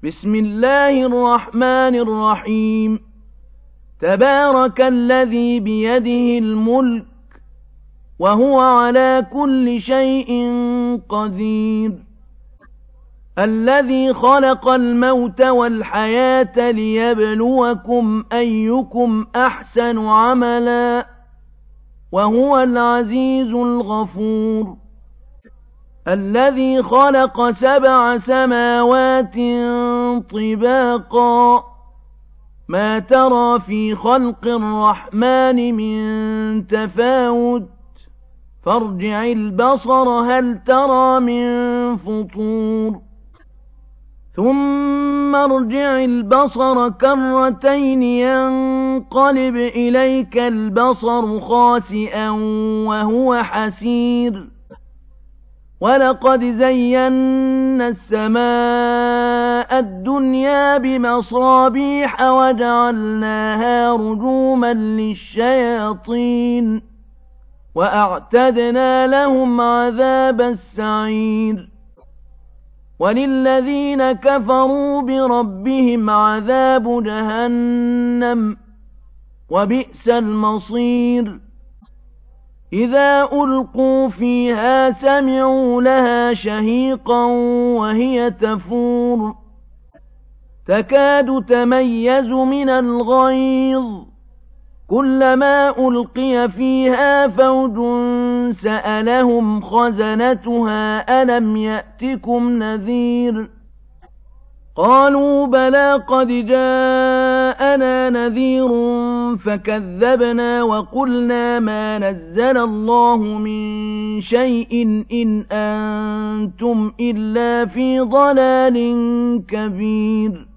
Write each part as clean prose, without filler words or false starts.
بسم الله الرحمن الرحيم تبارك الذي بيده الملك وهو على كل شيء قدير الذي خلق الموت والحياة ليبلوكم أيكم أحسن عملا وهو العزيز الغفور الذي خلق 7 سماوات طباقا ما ترى في خلق الرحمن من تفاوت فارجع البصر هل ترى من فطور ثم ارجع البصر كرتين ينقلب إليك البصر خاسئا وهو حسير ولقد زينا السماء الدنيا بمصابيح وجعلناها رجوما للشياطين وأعتدنا لهم عذاب السعير وللذين كفروا بربهم عذاب جهنم وبئس المصير إذا ألقوا فيها سمعوا لها شهيقا وهي تفور تكاد تميز من الغيظ كلما ألقي فيها فوج سألهم خزنتها ألم يأتكم نذير قالوا بلى قد جاءنا نذير فكذبنا وقلنا ما نزل الله من شيء إن أنتم إلا في ضلال كبير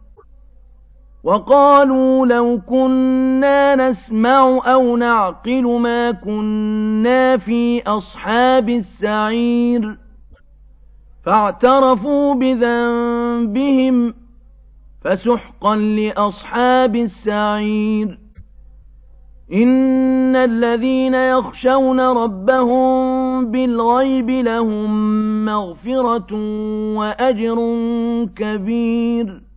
وقالوا لو كنا نسمع أو نعقل ما كنا في أصحاب السعير فاعترفوا بذنبهم فسحقا لأصحاب السعير إن الذين يخشون ربهم بالغيب لهم مغفرة وأجر كبير